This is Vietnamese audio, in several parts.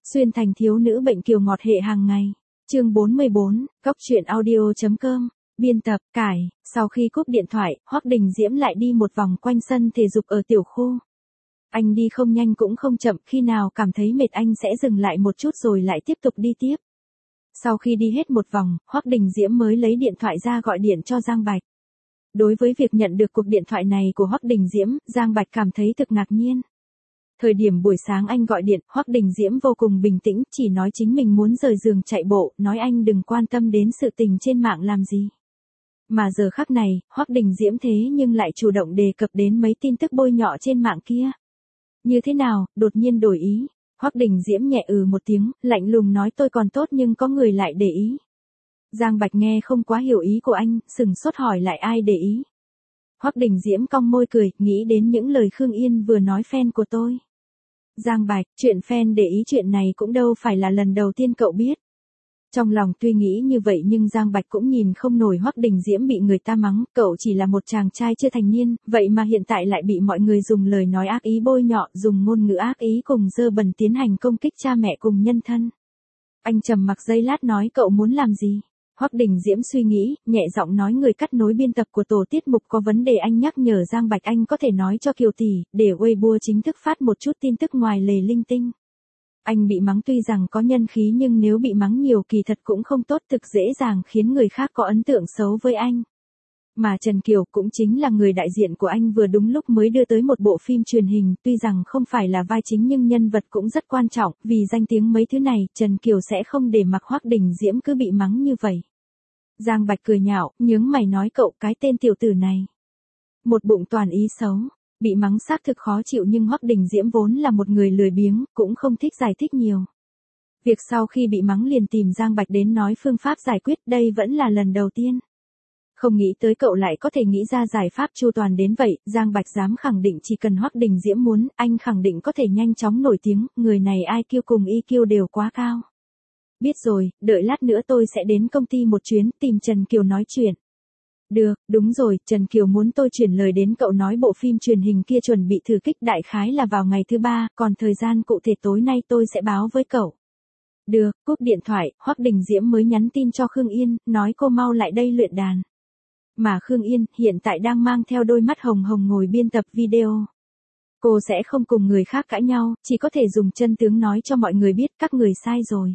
Xuyên thành thiếu nữ bệnh kiều ngọt hệ hàng ngày. Chương 44, Cóc truyện audio.com. Biên tập, Cải. Sau khi cúp điện thoại, Hoắc Đình Diễm lại đi một vòng quanh sân thể dục ở tiểu khu. Anh đi không nhanh cũng không chậm, khi nào cảm thấy mệt anh sẽ dừng lại một chút rồi lại tiếp tục đi tiếp. Sau khi đi hết một vòng, Hoắc Đình Diễm mới lấy điện thoại ra gọi điện cho Giang Bạch. Đối với việc nhận được cuộc điện thoại này của Hoắc Đình Diễm, Giang Bạch cảm thấy thực ngạc nhiên. Thời điểm buổi sáng anh gọi điện, Hoắc Đình Diễm vô cùng bình tĩnh, chỉ nói chính mình muốn rời giường chạy bộ, nói anh đừng quan tâm đến sự tình trên mạng làm gì. Mà giờ khắc này, Hoắc Đình Diễm thế nhưng lại chủ động đề cập đến mấy tin tức bôi nhọ trên mạng kia. Như thế nào, đột nhiên đổi ý. Hoắc Đình Diễm nhẹ một tiếng, lạnh lùng nói tôi còn tốt nhưng có người lại để ý. Giang Bạch nghe không quá hiểu ý của anh, sừng sốt hỏi lại ai để ý. Hoắc Đình Diễm cong môi cười, nghĩ đến những lời Khương Yên vừa nói fan của tôi. Giang Bạch, chuyện fan để ý chuyện này cũng đâu phải là lần đầu tiên cậu biết. Trong lòng tuy nghĩ như vậy nhưng Giang Bạch cũng nhìn không nổi Hoắc Đình Diễm bị người ta mắng, cậu chỉ là một chàng trai chưa thành niên, vậy mà hiện tại lại bị mọi người dùng lời nói ác ý bôi nhọ, dùng ngôn ngữ ác ý cùng dơ bẩn tiến hành công kích cha mẹ cùng nhân thân. Anh trầm mặc giây lát nói cậu muốn làm gì? Hoắc Đình Diễm suy nghĩ, nhẹ giọng nói người cắt nối biên tập của tổ tiết mục có vấn đề anh nhắc nhở Giang Bạch anh có thể nói cho Kiều tỷ, để Weibo chính thức phát một chút tin tức ngoài lề linh tinh. Anh bị mắng tuy rằng có nhân khí nhưng nếu bị mắng nhiều kỳ thật cũng không tốt, thực dễ dàng khiến người khác có ấn tượng xấu với anh. Mà Trần Kiều cũng chính là người đại diện của anh vừa đúng lúc mới đưa tới một bộ phim truyền hình, tuy rằng không phải là vai chính nhưng nhân vật cũng rất quan trọng, vì danh tiếng mấy thứ này, Trần Kiều sẽ không để mặc Hoắc Đình Diễm cứ bị mắng như vậy. Giang Bạch cười nhạo, nhướng mày nói cậu cái tên tiểu tử này. Một bụng toàn ý xấu, bị mắng xác thực khó chịu nhưng Hoắc Đình Diễm vốn là một người lười biếng, cũng không thích giải thích nhiều. Việc sau khi bị mắng liền tìm Giang Bạch đến nói phương pháp giải quyết, đây vẫn là lần đầu tiên. Không nghĩ tới cậu lại có thể nghĩ ra giải pháp chu toàn đến vậy, Giang Bạch dám khẳng định chỉ cần Hoắc Đình Diễm muốn, anh khẳng định có thể nhanh chóng nổi tiếng, người này IQ cùng EQ đều quá cao. Biết rồi, đợi lát nữa tôi sẽ đến công ty một chuyến, tìm Trần Kiều nói chuyện. Được, đúng rồi, Trần Kiều muốn tôi chuyển lời đến cậu nói bộ phim truyền hình kia chuẩn bị thử kích đại khái là vào ngày thứ 3, còn thời gian cụ thể tối nay tôi sẽ báo với cậu. Được, cúp điện thoại, Hoắc Đình Diễm mới nhắn tin cho Khương Yên, nói cô mau lại đây luyện đàn. Mà Khương Yên hiện tại đang mang theo đôi mắt hồng hồng ngồi biên tập video. Cô sẽ không cùng người khác cãi nhau, chỉ có thể dùng chân tướng nói cho mọi người biết các người sai rồi.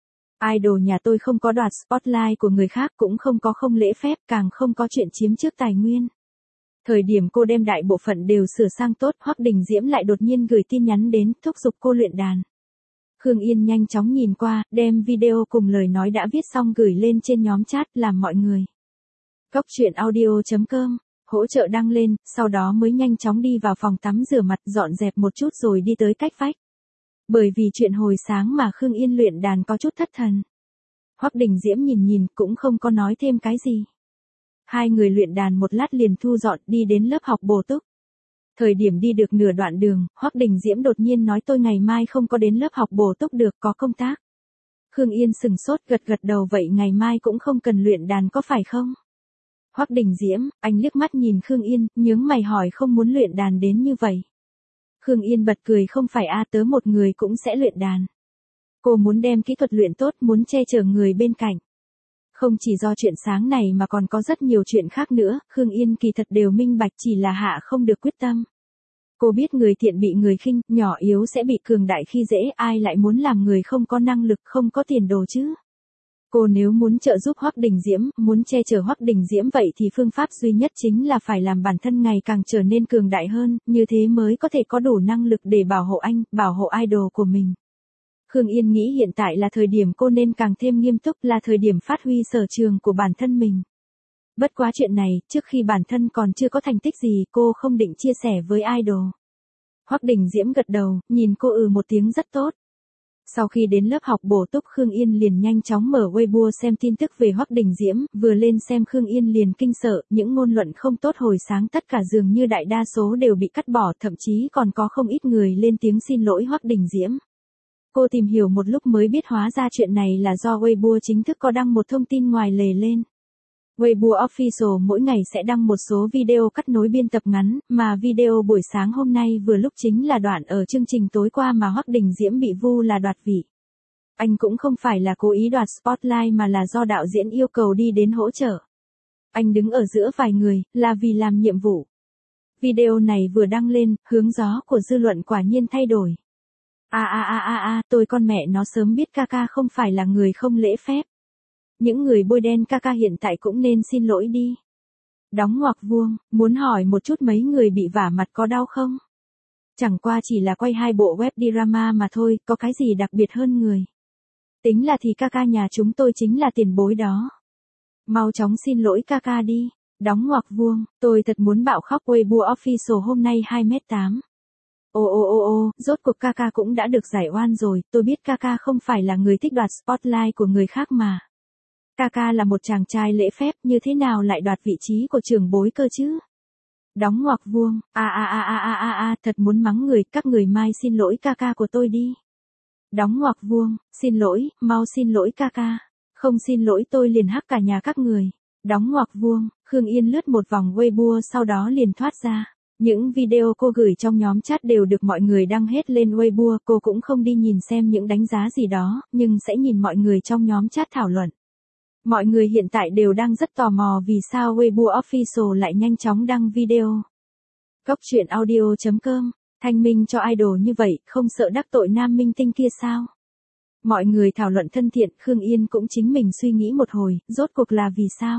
Idol nhà tôi không có đoạt spotlight của người khác, cũng không có không lễ phép, càng không có chuyện chiếm trước tài nguyên. Thời điểm cô đem đại bộ phận đều sửa sang tốt, Hoắc Đình Diễm lại đột nhiên gửi tin nhắn đến, thúc giục cô luyện đàn. Khương Yên nhanh chóng nhìn qua, đem video cùng lời nói đã viết xong gửi lên trên nhóm chat, làm mọi người. Cóc truyện audio.com, hỗ trợ đăng lên, sau đó mới nhanh chóng đi vào phòng tắm rửa mặt, dọn dẹp một chút rồi đi tới cách vách. Bởi vì chuyện hồi sáng mà Khương Yên luyện đàn có chút thất thần. Hoắc Đình Diễm nhìn cũng không có nói thêm cái gì. Hai người luyện đàn một lát liền thu dọn đi đến lớp học bổ túc. Thời điểm đi được nửa đoạn đường, Hoắc Đình Diễm đột nhiên nói tôi ngày mai không có đến lớp học bổ túc được, có công tác. Khương Yên sừng sốt gật đầu vậy ngày mai cũng không cần luyện đàn có phải không? Hoắc Đình Diễm, anh liếc mắt nhìn Khương Yên, nhướng mày hỏi không muốn luyện đàn đến như vậy. Khương Yên bật cười không phải tớ một người cũng sẽ luyện đàn. Cô muốn đem kỹ thuật luyện tốt, muốn che chở người bên cạnh. Không chỉ do chuyện sáng này mà còn có rất nhiều chuyện khác nữa, Khương Yên kỳ thật đều minh bạch chỉ là hạ không được quyết tâm. Cô biết người thiện bị người khinh, nhỏ yếu sẽ bị cường đại khi dễ, ai lại muốn làm người không có năng lực không có tiền đồ chứ. Cô nếu muốn trợ giúp Hoắc Đình Diễm, muốn che chở Hoắc Đình Diễm vậy thì phương pháp duy nhất chính là phải làm bản thân ngày càng trở nên cường đại hơn, như thế mới có thể có đủ năng lực để bảo hộ anh, bảo hộ idol của mình. Khương Yên nghĩ hiện tại là thời điểm cô nên càng thêm nghiêm túc, là thời điểm phát huy sở trường của bản thân mình. Bất quá chuyện này, trước khi bản thân còn chưa có thành tích gì, cô không định chia sẻ với idol. Hoắc Đình Diễm gật đầu, nhìn cô một tiếng rất tốt. Sau khi đến lớp học bổ túc Khương Yên liền nhanh chóng mở Weibo xem tin tức về Hoắc Đình Diễm, vừa lên xem Khương Yên liền kinh sợ, những ngôn luận không tốt hồi sáng tất cả dường như đại đa số đều bị cắt bỏ, thậm chí còn có không ít người lên tiếng xin lỗi Hoắc Đình Diễm. Cô tìm hiểu một lúc mới biết hóa ra chuyện này là do Weibo chính thức có đăng một thông tin ngoài lề lên. Weibo Official mỗi ngày sẽ đăng một số video cắt nối biên tập ngắn, mà video buổi sáng hôm nay vừa lúc chính là đoạn ở chương trình tối qua mà Hoắc Đình Diễm bị vu là đoạt vị. Anh cũng không phải là cố ý đoạt spotlight mà là do đạo diễn yêu cầu đi đến hỗ trợ. Anh đứng ở giữa vài người, là vì làm nhiệm vụ. Video này vừa đăng lên, hướng gió của dư luận quả nhiên thay đổi. Tôi con mẹ nó sớm biết Kaka không phải là người không lễ phép. Những người bôi đen Kaka hiện tại cũng nên xin lỗi đi. Đóng ngoặc vuông, muốn hỏi một chút mấy người bị vả mặt có đau không? Chẳng qua chỉ là quay 2 bộ web drama mà thôi, có cái gì đặc biệt hơn người. Tính là thì Kaka nhà chúng tôi chính là tiền bối đó. Mau chóng xin lỗi Kaka đi. Đóng ngoặc vuông, tôi thật muốn bạo khóc. Weibo Official hôm nay 2m8. Rốt cuộc Kaka cũng đã được giải oan rồi, tôi biết Kaka không phải là người thích đoạt spotlight của người khác mà. Kaka là một chàng trai lễ phép, như thế nào lại đoạt vị trí của trưởng bối cơ chứ? Đóng ngoặc vuông, thật muốn mắng người, các người mai xin lỗi Kaka của tôi đi. Đóng ngoặc vuông, xin lỗi, mau xin lỗi Kaka. Không xin lỗi tôi liền hắc cả nhà các người. Đóng ngoặc vuông, Khương Yên lướt một vòng Weibo sau đó liền thoát ra. Những video cô gửi trong nhóm chat đều được mọi người đăng hết lên Weibo, cô cũng không đi nhìn xem những đánh giá gì đó, nhưng sẽ nhìn mọi người trong nhóm chat thảo luận. Mọi người hiện tại đều đang rất tò mò vì sao Weibo Official lại nhanh chóng đăng video. Cốc truyện audio.com, thanh minh cho idol như vậy, không sợ đắc tội nam minh tinh kia sao? Mọi người thảo luận thân thiện, Khương Yên cũng chính mình suy nghĩ một hồi, rốt cuộc là vì sao?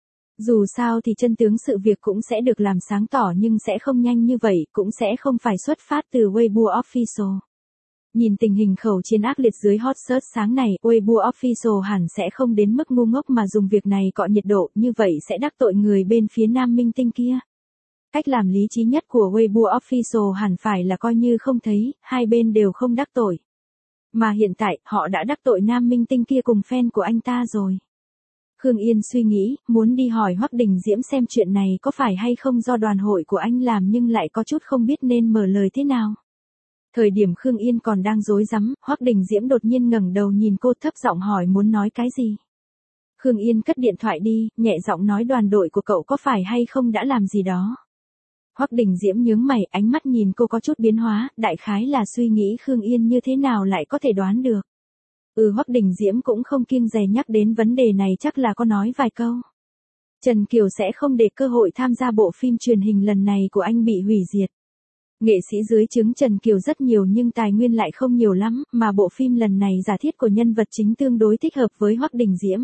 Dù sao thì chân tướng sự việc cũng sẽ được làm sáng tỏ nhưng sẽ không nhanh như vậy, cũng sẽ không phải xuất phát từ Weibo Official. Nhìn tình hình khẩu chiến ác liệt dưới hot search sáng này, Weibo Official hẳn sẽ không đến mức ngu ngốc mà dùng việc này cọ nhiệt độ, như vậy sẽ đắc tội người bên phía nam minh tinh kia. Cách làm lý trí nhất của Weibo Official hẳn phải là coi như không thấy, hai bên đều không đắc tội. Mà hiện tại, họ đã đắc tội nam minh tinh kia cùng fan của anh ta rồi. Khương Yên suy nghĩ, muốn đi hỏi Hoắc Đình Diễm xem chuyện này có phải hay không do đoàn hội của anh làm nhưng lại có chút không biết nên mở lời thế nào. Thời điểm Khương Yên còn đang rối rắm, Hoắc Đình Diễm đột nhiên ngẩng đầu nhìn cô thấp giọng hỏi muốn nói cái gì. Khương Yên cất điện thoại đi, nhẹ giọng nói đoàn đội của cậu có phải hay không đã làm gì đó. Hoắc Đình Diễm nhướng mày, ánh mắt nhìn cô có chút biến hóa, đại khái là suy nghĩ Khương Yên như thế nào lại có thể đoán được. Hoắc Đình Diễm cũng không kiêng dè nhắc đến vấn đề này, chắc là có nói vài câu. Trần Kiều sẽ không để cơ hội tham gia bộ phim truyền hình lần này của anh bị hủy diệt. Nghệ sĩ dưới trướng Trần Kiều rất nhiều nhưng tài nguyên lại không nhiều lắm, mà bộ phim lần này giả thiết của nhân vật chính tương đối thích hợp với Hoắc Đình Diễm.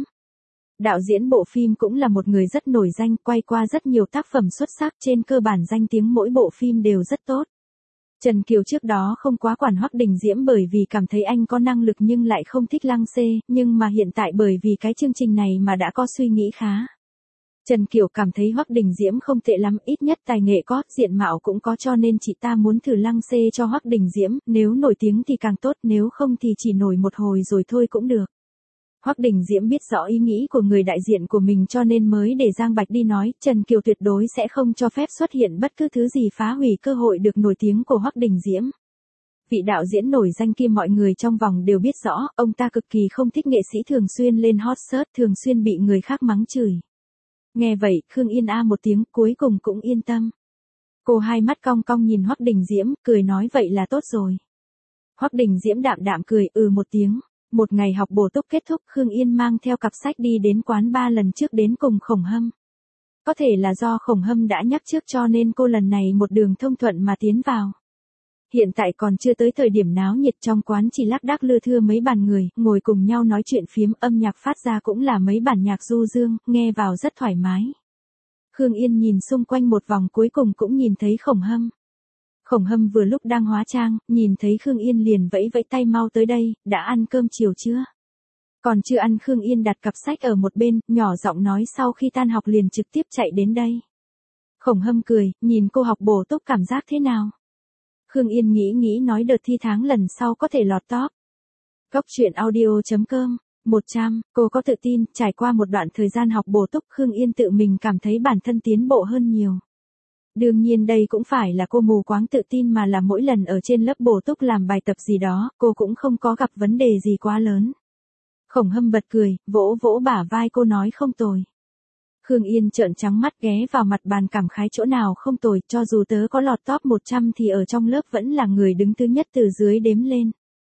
Đạo diễn bộ phim cũng là một người rất nổi danh, quay qua rất nhiều tác phẩm xuất sắc, trên cơ bản danh tiếng mỗi bộ phim đều rất tốt. Trần Kiều trước đó không quá quản Hoắc Đình Diễm bởi vì cảm thấy anh có năng lực nhưng lại không thích Lăng Xê, nhưng mà hiện tại bởi vì cái chương trình này mà đã có suy nghĩ khá. Trần Kiều cảm thấy Hoắc Đình Diễm không tệ lắm, ít nhất tài nghệ có, diện mạo cũng có, cho nên chị ta muốn thử Lăng Xê cho Hoắc Đình Diễm, nếu nổi tiếng thì càng tốt, nếu không thì chỉ nổi một hồi rồi thôi cũng được. Hoắc Đình Diễm biết rõ ý nghĩ của người đại diện của mình cho nên mới để Giang Bạch đi nói, Trần Kiều tuyệt đối sẽ không cho phép xuất hiện bất cứ thứ gì phá hủy cơ hội được nổi tiếng của Hoắc Đình Diễm. Vị đạo diễn nổi danh kia mọi người trong vòng đều biết rõ, ông ta cực kỳ không thích nghệ sĩ thường xuyên lên hot search, thường xuyên bị người khác mắng chửi. Nghe vậy, Khương Yên một tiếng, cuối cùng cũng yên tâm. Cô hai mắt cong cong nhìn Hoắc Đình Diễm, cười nói vậy là tốt rồi. Hoắc Đình Diễm đạm đạm cười, một tiếng. Một ngày học bổ túc kết thúc, Khương Yên mang theo cặp sách đi đến quán ba lần trước đến cùng Khổng Hâm. Có thể là do Khổng Hâm đã nhắc trước cho nên cô lần này một đường thông thuận mà tiến vào. Hiện tại còn chưa tới thời điểm náo nhiệt, trong quán chỉ lác đác lưa thưa mấy bàn người, ngồi cùng nhau nói chuyện phiếm, âm nhạc phát ra cũng là mấy bản nhạc du dương, nghe vào rất thoải mái. Khương Yên nhìn xung quanh một vòng cuối cùng cũng nhìn thấy Khổng Hâm. Khổng Hâm vừa lúc đang hóa trang, nhìn thấy Khương Yên liền vẫy vẫy tay mau tới đây, đã ăn cơm chiều chưa? Còn chưa ăn. Khương Yên đặt cặp sách ở một bên, nhỏ giọng nói sau khi tan học liền trực tiếp chạy đến đây. Khổng Hâm cười, nhìn cô học bổ túc cảm giác thế nào? Khương Yên nghĩ nói đợt thi tháng lần sau có thể lọt top. Cốc truyện audio.com, 100, cô có tự tin, trải qua một đoạn thời gian học bổ túc Khương Yên tự mình cảm thấy bản thân tiến bộ hơn nhiều. Đương nhiên đây cũng phải là cô mù quáng tự tin mà là mỗi lần ở trên lớp bổ túc làm bài tập gì đó, cô cũng không có gặp vấn đề gì quá lớn. Khổng Hâm bật cười, vỗ vỗ bả vai cô nói không tồi. Khương Yên trợn trắng mắt ghé vào mặt bàn cảm khái chỗ nào không tồi, cho dù tớ có lọt top 100 thì ở trong lớp vẫn là người đứng thứ nhất từ dưới đếm lên.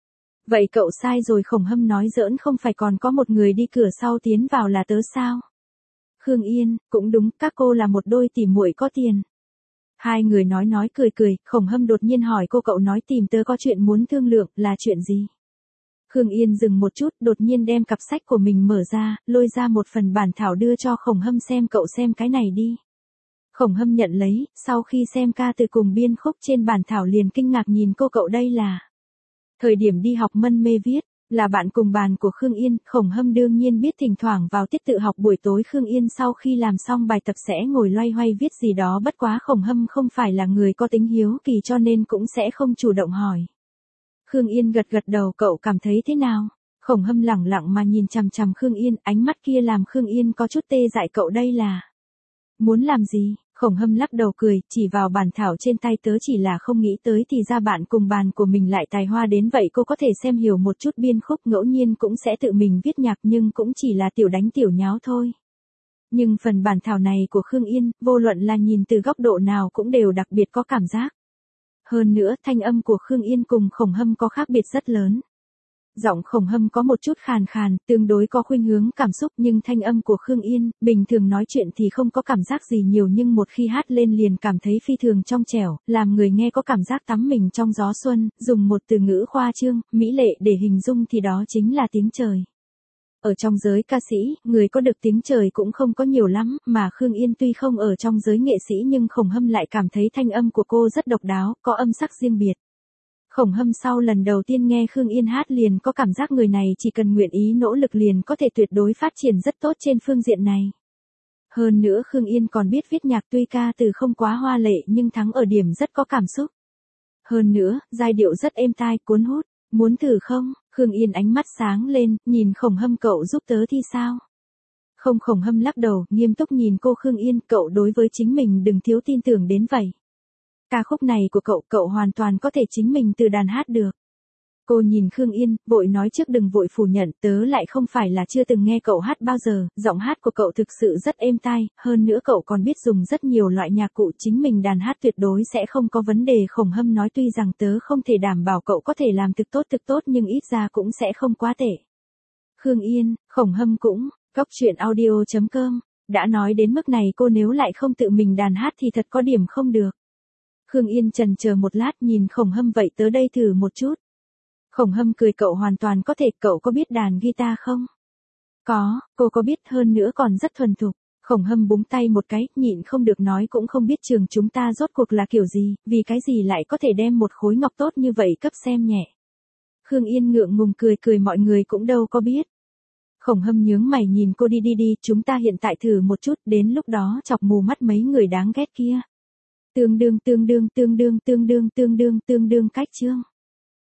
Vậy cậu sai rồi, Khổng Hâm nói giỡn, không phải còn có một người đi cửa sau tiến vào là tớ sao? Khương Yên, cũng đúng, các cô là một đôi tỉ muội có tiền. Hai người nói cười cười, Khổng Hâm đột nhiên hỏi cô, cậu nói tìm tớ có chuyện muốn thương lượng, là chuyện gì? Khương Yên dừng một chút, đột nhiên đem cặp sách của mình mở ra, lôi ra một phần bản thảo đưa cho Khổng Hâm xem, cậu xem cái này đi. Khổng Hâm nhận lấy, sau khi xem ca từ cùng biên khúc trên bản thảo liền kinh ngạc nhìn cô, cậu đây là. Thời điểm đi học mân mê viết, là bạn cùng bàn của Khương Yên, Khổng Hâm đương nhiên biết thỉnh thoảng vào tiết tự học buổi tối Khương Yên sau khi làm xong bài tập sẽ ngồi loay hoay viết gì đó, bất quá Khổng Hâm không phải là người có tính hiếu kỳ cho nên cũng sẽ không chủ động hỏi. Khương Yên gật gật đầu, cậu cảm thấy thế nào? Khổng Hâm lẳng lặng mà nhìn chằm chằm Khương Yên, ánh mắt kia làm Khương Yên có chút tê dại, cậu đây là. Muốn làm gì? Khổng Hâm lắc đầu cười, chỉ vào bản thảo trên tay, tớ chỉ là không nghĩ tới thì ra bạn cùng bàn của mình lại tài hoa đến vậy, cô có thể xem hiểu một chút biên khúc, ngẫu nhiên cũng sẽ tự mình viết nhạc nhưng cũng chỉ là tiểu đánh tiểu nháo thôi. Nhưng phần bản thảo này của Khương Yên, vô luận là nhìn từ góc độ nào cũng đều đặc biệt có cảm giác. Hơn nữa, thanh âm của Khương Yên cùng Khổng Hâm có khác biệt rất lớn. Giọng Khổng Hâm có một chút khàn khàn, tương đối có khuynh hướng cảm xúc, nhưng thanh âm của Khương Yên, bình thường nói chuyện thì không có cảm giác gì nhiều nhưng một khi hát lên liền cảm thấy phi thường trong trẻo, làm người nghe có cảm giác tắm mình trong gió xuân, dùng một từ ngữ khoa trương, mỹ lệ để hình dung thì đó chính là tiếng trời. Ở trong giới ca sĩ, người có được tiếng trời cũng không có nhiều lắm, mà Khương Yên tuy không ở trong giới nghệ sĩ nhưng Khổng Hâm lại cảm thấy thanh âm của cô rất độc đáo, có âm sắc riêng biệt. Khổng Hâm sau lần đầu tiên nghe Khương Yên hát liền có cảm giác người này chỉ cần nguyện ý nỗ lực liền có thể tuyệt đối phát triển rất tốt trên phương diện này. Hơn nữa Khương Yên còn biết viết nhạc, tuy ca từ không quá hoa lệ nhưng thắng ở điểm rất có cảm xúc. Hơn nữa, giai điệu rất êm tai, cuốn hút. Muốn thử không? Khương Yên ánh mắt sáng lên, nhìn Khổng Hâm, cậu giúp tớ thì sao? Không, Khổng Hâm lắc đầu, nghiêm túc nhìn cô, Khương Yên, cậu đối với chính mình đừng thiếu tin tưởng đến vậy. Ca khúc này của cậu hoàn toàn có thể chính mình từ đàn hát được. Cô nhìn Khương Yên, vội nói trước đừng vội phủ nhận, tớ lại không phải là chưa từng nghe cậu hát bao giờ, giọng hát của cậu thực sự rất êm tai, hơn nữa cậu còn biết dùng rất nhiều loại nhạc cụ, chính mình đàn hát tuyệt đối sẽ không có vấn đề. Khổng Hâm nói tuy rằng tớ không thể đảm bảo cậu có thể làm thực tốt nhưng ít ra cũng sẽ không quá tệ. Khương Yên, Khổng Hâm cũng, Goctruyện.audio.com, đã nói đến mức này cô nếu lại không tự mình đàn hát thì thật có điểm không được. Khương Yên chần chờ một lát nhìn Khổng Hâm, vậy tớ đây thử một chút. Khổng Hâm cười, cậu hoàn toàn có thể, cậu có biết đàn guitar không? Có, cô có biết, hơn nữa còn rất thuần thục. Khổng Hâm búng tay một cái, nhịn không được nói, cũng không biết trường chúng ta rốt cuộc là kiểu gì, vì cái gì lại có thể đem một khối ngọc tốt như vậy cấp xem nhẹ. Khương Yên ngượng ngùng cười, mọi người cũng đâu có biết. Khổng Hâm nhướng mày nhìn cô, đi, chúng ta hiện tại thử một chút, đến lúc đó chọc mù mắt mấy người đáng ghét kia. Tương đương cách chương.